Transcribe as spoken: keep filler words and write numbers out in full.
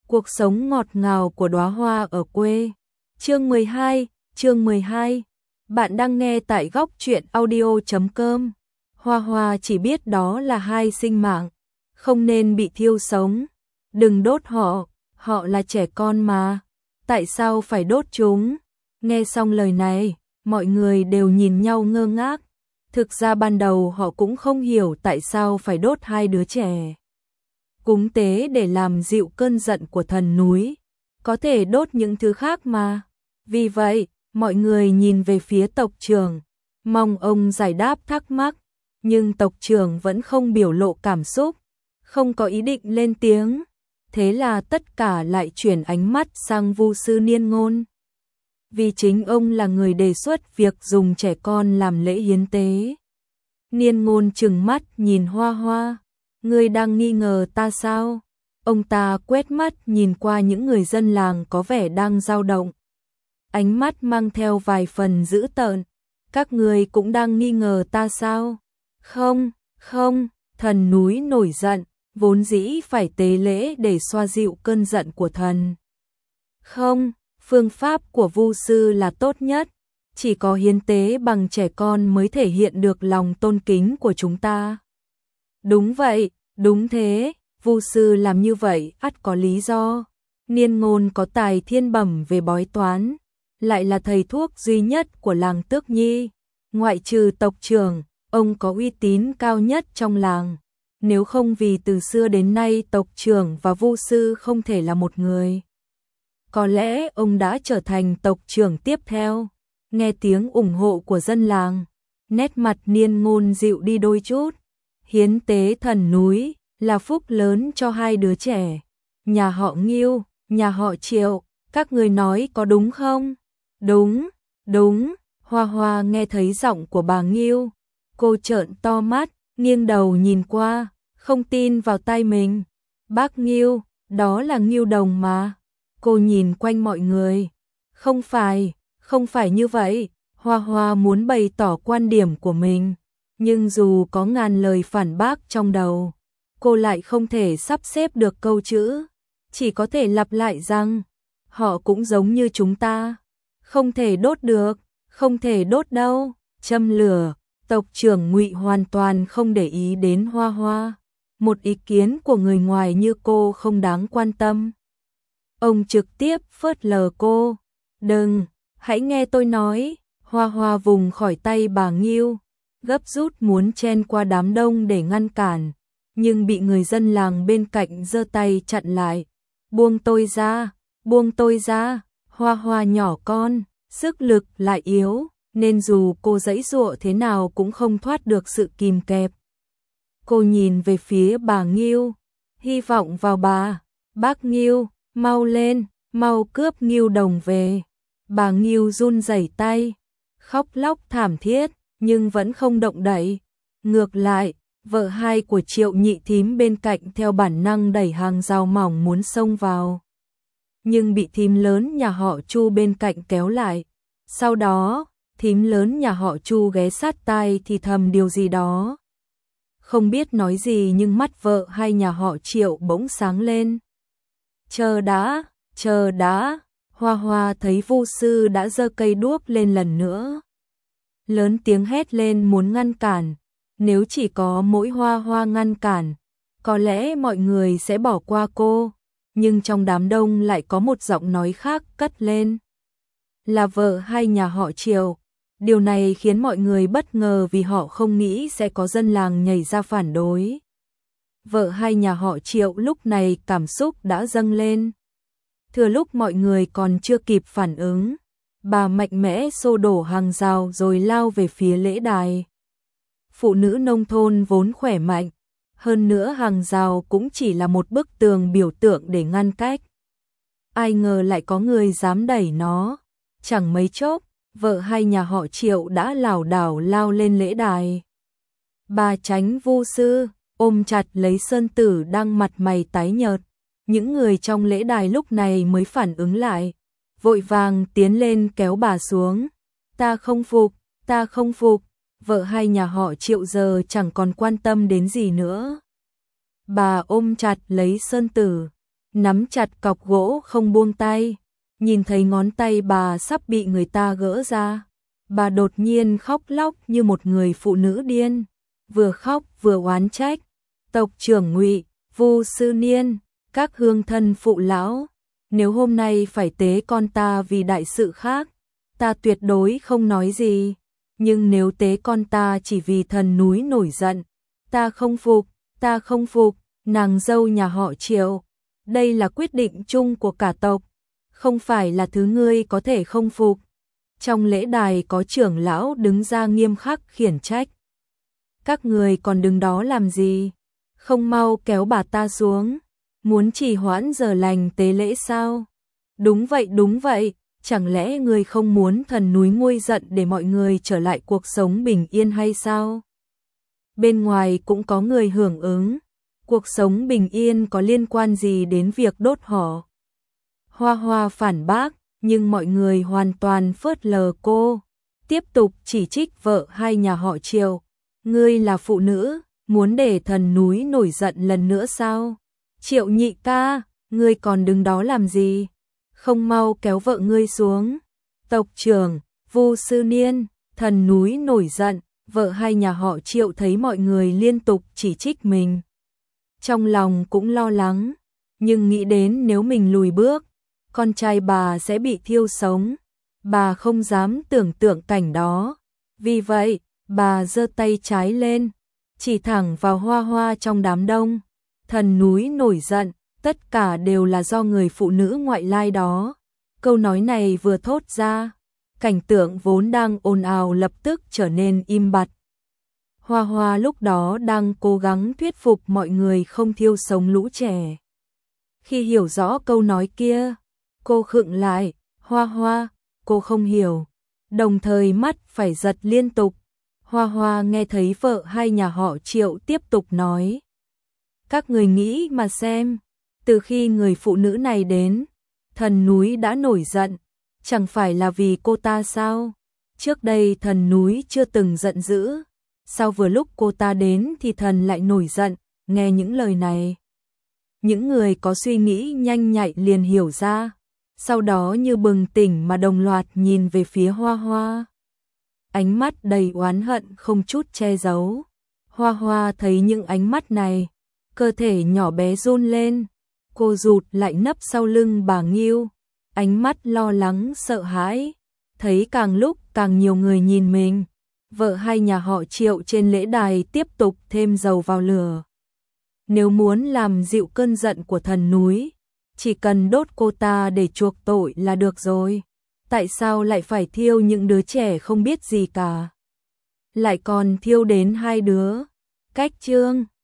Cuộc sống ngọt ngào của đóa hoa ở quê. Chương mười hai, chương mười hai. Bạn đang nghe tại góc truyện audio chấm com. Hoa Hoa chỉ biết đó là hai sinh mạng, không nên bị thiêu sống. Đừng đốt họ, họ là trẻ con mà. Tại sao phải đốt chúng? Nghe xong lời này, mọi người đều nhìn nhau ngơ ngác. Thực ra ban đầu họ cũng không hiểu tại sao phải đốt hai đứa trẻ. Cúng tế để làm dịu cơn giận của thần núi, có thể đốt những thứ khác mà. Vì vậy, mọi người nhìn về phía tộc trưởng, mong ông giải đáp thắc mắc, nhưng tộc trưởng vẫn không biểu lộ cảm xúc, không có ý định lên tiếng. Thế là tất cả lại chuyển ánh mắt sang Vu sư Niên Ngôn. Vì chính ông là người đề xuất việc dùng trẻ con làm lễ hiến tế. Niên Ngôn trừng mắt nhìn Hoa Hoa. Ngươi đang nghi ngờ ta sao? Ông ta quét mắt nhìn qua những người dân làng có vẻ đang dao động. Ánh mắt mang theo vài phần dữ tợn. Các ngươi cũng đang nghi ngờ ta sao? Không, không, thần núi nổi giận, vốn dĩ phải tế lễ để xoa dịu cơn giận của thần. Không, phương pháp của Vu sư là tốt nhất. Chỉ có hiến tế bằng trẻ con mới thể hiện được lòng tôn kính của chúng ta. Đúng vậy, đúng thế, Vu sư làm như vậy ắt có lý do. Niên Ngôn có tài thiên bẩm về bói toán, lại là thầy thuốc duy nhất của làng Tước Nhi. Ngoại trừ tộc trưởng, ông có uy tín cao nhất trong làng. Nếu không vì từ xưa đến nay tộc trưởng và Vu sư không thể là một người, có lẽ ông đã trở thành tộc trưởng tiếp theo. Nghe tiếng ủng hộ của dân làng, nét mặt Niên Ngôn dịu đi đôi chút. Hiến tế thần núi là phúc lớn cho hai đứa trẻ. Nhà họ Ngưu, nhà họ Triệu, các người nói có đúng không? Đúng, đúng. Hoa Hoa nghe thấy giọng của bà Ngưu, cô trợn to mắt, nghiêng đầu nhìn qua, không tin vào tai mình. Bác Ngưu, đó là Ngưu Đồng mà. Cô nhìn quanh mọi người. Không phải, không phải như vậy. Hoa Hoa muốn bày tỏ quan điểm của mình. Nhưng dù có ngàn lời phản bác trong đầu, cô lại không thể sắp xếp được câu chữ, chỉ có thể lặp lại rằng họ cũng giống như chúng ta, không thể đốt được, không thể đốt đâu. Châm lửa, tộc trưởng Ngụy hoàn toàn không để ý đến Hoa Hoa, một ý kiến của người ngoài như cô không đáng quan tâm. Ông trực tiếp phớt lờ cô. Đừng, hãy nghe tôi nói. Hoa Hoa vùng khỏi tay bà Ngưu, gấp rút muốn chen qua đám đông để ngăn cản, nhưng bị người dân làng bên cạnh giơ tay chặn lại. Buông tôi ra, buông tôi ra. Hoa Hoa nhỏ con, sức lực lại yếu, nên dù cô giãy giụa thế nào cũng không thoát được sự kìm kẹp. Cô nhìn về phía bà Ngưu, hy vọng vào bà. Bác Ngưu, mau lên, mau cướp Ngưu Đồng về. Bà Ngưu run rẩy tay, khóc lóc thảm thiết, nhưng vẫn không động đậy. Ngược lại, vợ hai của Triệu nhị thím bên cạnh theo bản năng đẩy hàng rào mỏng muốn xông vào, nhưng bị thím lớn nhà họ Chu bên cạnh kéo lại. Sau đó, thím lớn nhà họ Chu ghé sát tai thì thầm điều gì đó. Không biết nói gì nhưng mắt vợ hai nhà họ Triệu bỗng sáng lên. Chờ đã, chờ đã. Hoa Hoa thấy Vu sư đã giơ cây đuốc lên lần nữa, lớn tiếng hét lên muốn ngăn cản. Nếu chỉ có mỗi Hoa Hoa ngăn cản, có lẽ mọi người sẽ bỏ qua cô, nhưng trong đám đông lại có một giọng nói khác cất lên. Là vợ hai nhà họ Triệu. Điều này khiến mọi người bất ngờ vì họ không nghĩ sẽ có dân làng nhảy ra phản đối. Vợ hai nhà họ Triệu lúc này cảm xúc đã dâng lên. Thừa lúc mọi người còn chưa kịp phản ứng, bà mạnh mẽ xô đổ hàng rào rồi lao về phía lễ đài. Phụ nữ nông thôn vốn khỏe mạnh, hơn nữa hàng rào cũng chỉ là một bức tường biểu tượng để ngăn cách. Ai ngờ lại có người dám đẩy nó. Chẳng mấy chốc, vợ hai nhà họ Triệu đã lảo đảo lao lên lễ đài. Bà tránh Vu sư, ôm chặt lấy Sơn Tử đang mặt mày tái nhợt. Những người trong lễ đài lúc này mới phản ứng lại, vội vàng tiến lên kéo bà xuống. Ta không phục, ta không phục. Vợ hai nhà họ Triệu giờ chẳng còn quan tâm đến gì nữa. Bà ôm chặt lấy Sơn Tử, nắm chặt cọc gỗ không buông tay, nhìn thấy ngón tay bà sắp bị người ta gỡ ra. Bà đột nhiên khóc lóc như một người phụ nữ điên, vừa khóc vừa oán trách. Tộc trưởng Ngụy, Vu Sư Niên, các hương thân phụ lão, nếu hôm nay phải tế con ta vì đại sự khác, ta tuyệt đối không nói gì, nhưng nếu tế con ta chỉ vì thần núi nổi giận, ta không phục, ta không phục. Nàng dâu nhà họ Triệu, đây là quyết định chung của cả tộc, không phải là thứ ngươi có thể không phục. Trong lễ đài có trưởng lão đứng ra nghiêm khắc khiển trách. Các người còn đứng đó làm gì? Không mau kéo bà ta xuống, muốn trì hoãn giờ lành tế lễ sao? Đúng vậy, đúng vậy, chẳng lẽ ngươi không muốn thần núi nguôi giận để mọi người trở lại cuộc sống bình yên hay sao? Bên ngoài cũng có người hưởng ứng, cuộc sống bình yên có liên quan gì đến việc đốt họ? Hoa Hoa phản bác, nhưng mọi người hoàn toàn phớt lờ cô, tiếp tục chỉ trích vợ hai nhà họ Triệu. Ngươi là phụ nữ, muốn để thần núi nổi giận lần nữa sao? Triệu nhị ca, ngươi còn đứng đó làm gì? Không mau kéo vợ ngươi xuống. Tộc trưởng, Vu Sư Niên, thần núi nổi giận, vợ hai nhà họ Triệu thấy mọi người liên tục chỉ trích mình. Trong lòng cũng lo lắng, nhưng nghĩ đến nếu mình lùi bước, con trai bà sẽ bị thiêu sống. Bà không dám tưởng tượng cảnh đó. Vì vậy, bà giơ tay trái lên, chỉ thẳng vào Hoa Hoa trong đám đông. Thần núi nổi giận, tất cả đều là do người phụ nữ ngoại lai đó. Câu nói này vừa thốt ra, cảnh tượng vốn đang ồn ào lập tức trở nên im bặt. Hoa Hoa lúc đó đang cố gắng thuyết phục mọi người không thiêu sống lũ trẻ. Khi hiểu rõ câu nói kia, cô khựng lại. Hoa Hoa, cô không hiểu, đồng thời mắt phải giật liên tục. Hoa Hoa nghe thấy vợ hai nhà họ Triệu tiếp tục nói. Các người nghĩ mà xem, từ khi người phụ nữ này đến, thần núi đã nổi giận, chẳng phải là vì cô ta sao? Trước đây thần núi chưa từng giận dữ, sao vừa lúc cô ta đến thì thần lại nổi giận? Nghe những lời này, những người có suy nghĩ nhanh nhạy liền hiểu ra, sau đó như bừng tỉnh mà đồng loạt nhìn về phía Hoa Hoa. Ánh mắt đầy oán hận không chút che giấu. Hoa Hoa thấy những ánh mắt này, cơ thể nhỏ bé run lên, cô rụt lại nấp sau lưng bà Nghiêu, ánh mắt lo lắng sợ hãi, thấy càng lúc càng nhiều người nhìn mình. Vợ hai nhà họ Triệu trên lễ đài tiếp tục thêm dầu vào lửa. Nếu muốn làm dịu cơn giận của thần núi, chỉ cần đốt cô ta để chuộc tội là được rồi. Tại sao lại phải thiêu những đứa trẻ không biết gì cả? Lại còn thiêu đến hai đứa. Cách chương